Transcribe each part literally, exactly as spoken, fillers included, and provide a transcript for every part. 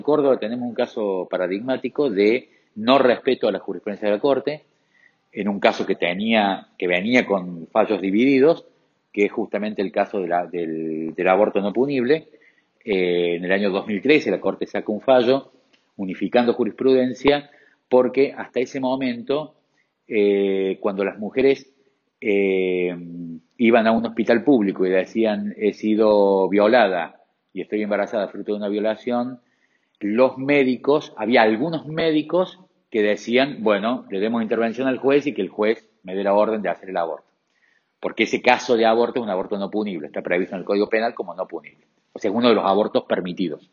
En Córdoba tenemos un caso paradigmático de no respeto a la jurisprudencia de la Corte, en un caso que tenía, que venía con fallos divididos, que es justamente el caso de la, del, del aborto no punible. Eh, en el año dos mil trece la Corte saca un fallo unificando jurisprudencia, porque hasta ese momento, eh, cuando las mujeres eh, iban a un hospital público y decían he sido violada y estoy embarazada fruto de una violación, los médicos, había algunos médicos que decían, bueno, le demos intervención al juez y que el juez me dé la orden de hacer el aborto. Porque ese caso de aborto es un aborto no punible, está previsto en el Código Penal como no punible. O sea, es uno de los abortos permitidos.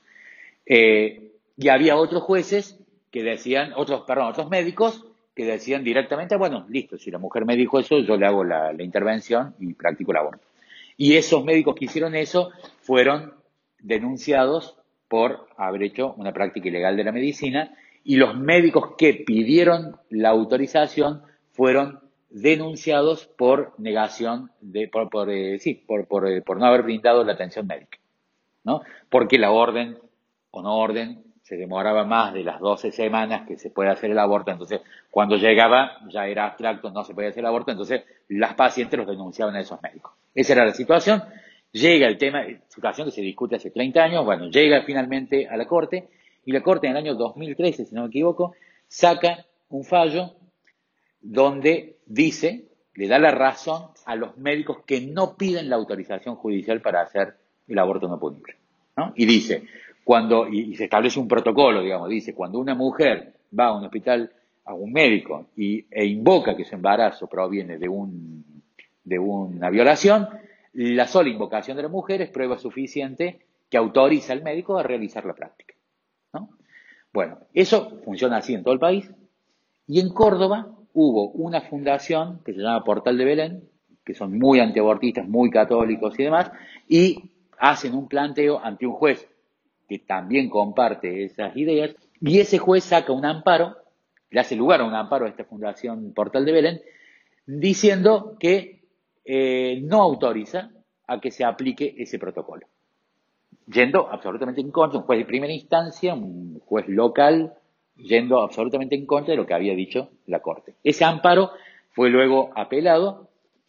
Eh, y había otros jueces que decían, otros, perdón, otros médicos que decían directamente, bueno, listo, si la mujer me dijo eso, yo le hago la, la intervención y practico el aborto. Y esos médicos que hicieron eso fueron denunciados por haber hecho una práctica ilegal de la medicina, y los médicos que pidieron la autorización fueron denunciados por negación de, por, por eh, sí, por, por, eh, por no haber brindado la atención médica, ¿no? Porque la orden o no orden se demoraba más de las doce semanas que se puede hacer el aborto, entonces cuando llegaba ya era abstracto, no se podía hacer el aborto, entonces las pacientes los denunciaban a esos médicos. Esa era la situación. Llega el tema, situación que se discute hace treinta años, bueno, llega finalmente a la Corte, y la Corte en el año dos mil trece, si no me equivoco, saca un fallo donde dice, le da la razón a los médicos que no piden la autorización judicial para hacer el aborto no punible, ¿no? Y dice, cuando, y, y se establece un protocolo, digamos, dice, cuando una mujer va a un hospital, a un médico, y, e invoca que su embarazo proviene de, un, de una violación, la sola invocación de la mujer es prueba suficiente que autoriza al médico a realizar la práctica, ¿no? Bueno, eso funciona así en todo el país. Y en Córdoba hubo una fundación que se llama Portal de Belén, que son muy antiabortistas, muy católicos y demás, y hacen un planteo ante un juez que también comparte esas ideas, y ese juez saca un amparo, le hace lugar a un amparo a esta fundación Portal de Belén, diciendo que eh, no autoriza a que se aplique ese protocolo, yendo absolutamente en contra, un juez de primera instancia, un juez local, yendo absolutamente en contra de lo que había dicho la Corte. Ese amparo fue luego apelado